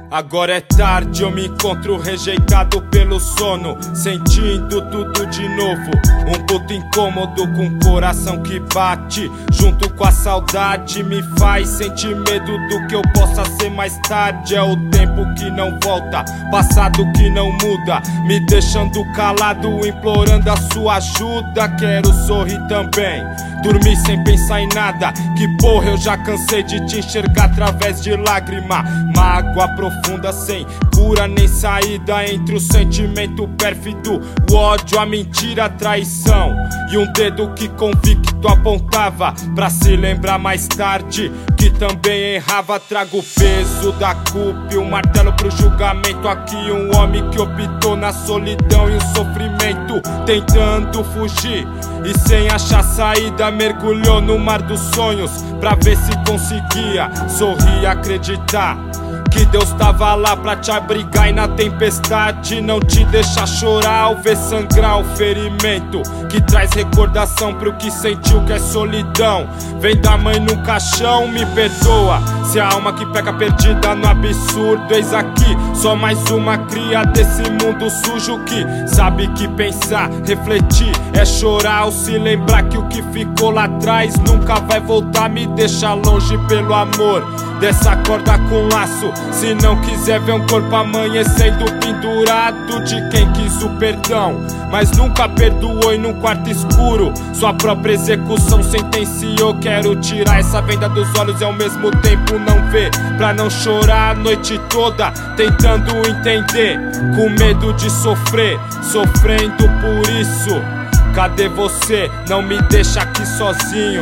Agora é tarde, eu me encontro rejeitado pelo sono, sentindo tudo de novo. Um puto incômodo com o coração que bate, junto com a saudade me faz sentir medo do que eu possa ser mais tarde. É o tempo que não volta, passado que não muda, me deixando calado, implorando a sua ajuda. Quero sorrir também, dormir sem pensar em nada. Que porra, eu já cansei de te enxergar através de lágrima. Mágoa profunda sem cura nem saída, entre o sentimento pérfido, o ódio, a mentira, a traição e um dedo que convicto apontava pra se lembrar mais tarde que também errava. Trago o peso da culpa e o martelo pro julgamento. Aqui um homem que optou na solidão e o sofrimento, tentando fugir e sem achar saída, mergulhou no mar dos sonhos pra ver se conseguia sorrir e acreditar que Deus tava lá pra te abrigar e na tempestade não te deixar chorar ao ver sangrar o ferimento que traz recordação pro que sentiu que é solidão. Vem da mãe no caixão, me perdoa se a alma que peca perdida no absurdo. Eis aqui só mais uma cria desse mundo sujo que sabe que pensar, refletir é chorar ao se lembrar que o que ficou lá atrás nunca vai voltar. Me deixa longe pelo amor dessa corda com laço, se não quiser ver um corpo amanhecendo pendurado de quem quis o perdão, mas nunca perdoou e num quarto escuro sua própria execução sentenciou. Quero tirar essa venda dos olhos e ao mesmo tempo não ver, pra não chorar a noite toda tentando entender, com medo de sofrer, sofrendo por isso. Cadê você? Não me deixa aqui sozinho.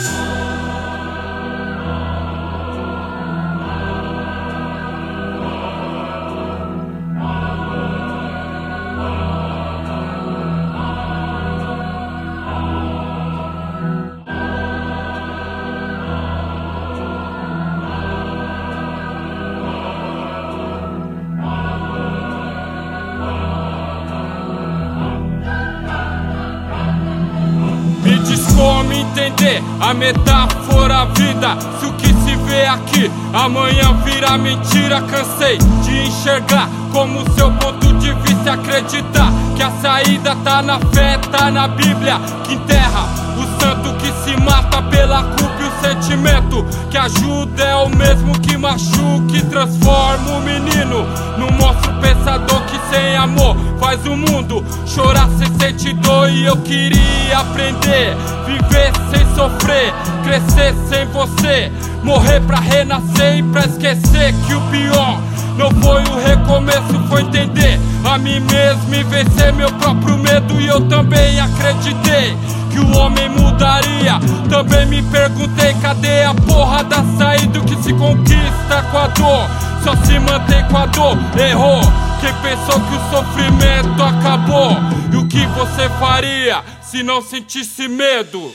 Me diz como entender a metáfora, a vida. Se o que se vê aqui amanhã vira mentira. Cansei de enxergar como seu ponto de vista, acreditar que a saída tá na fé, tá na Bíblia, que enterra o santo que se mata pela culpa e o sentimento que ajuda é o mesmo que machuca e transforma o menino num monstro pensador que sem amor faz o mundo chorar sem sentir dor. E eu queria aprender, viver sem sofrer, crescer sem você, morrer pra renascer e pra esquecer que o pior não foi o recomeço, foi entender a mim mesmo e vencer meu próprio medo. E eu também acreditei que o homem mudaria. Também me perguntei, cadê a porra da saída? O que se conquista com a dor só se mantém com a dor. Errou quem pensou que o sofrimento acabou. E o que você faria se não sentisse medo?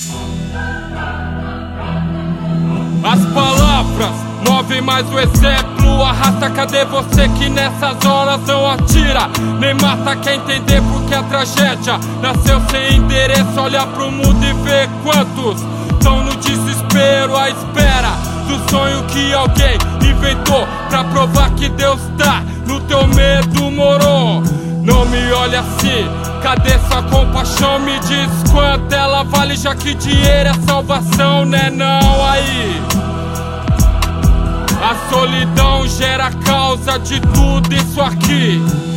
As palavras movem mais o exemplo, arrasta. Cadê você que nessas horas não atira nem mata? Quer entender porque a tragédia nasceu sem endereço? Olha pro mundo e vê quantos tão no desespero à espera do sonho que alguém inventou pra provar que Deus tá no teu medo, moro. Não me olha assim, cadê sua compaixão? Me diz quanto ela vale, já que dinheiro é salvação, né não aí? A solidão gera a causa de tudo isso aqui.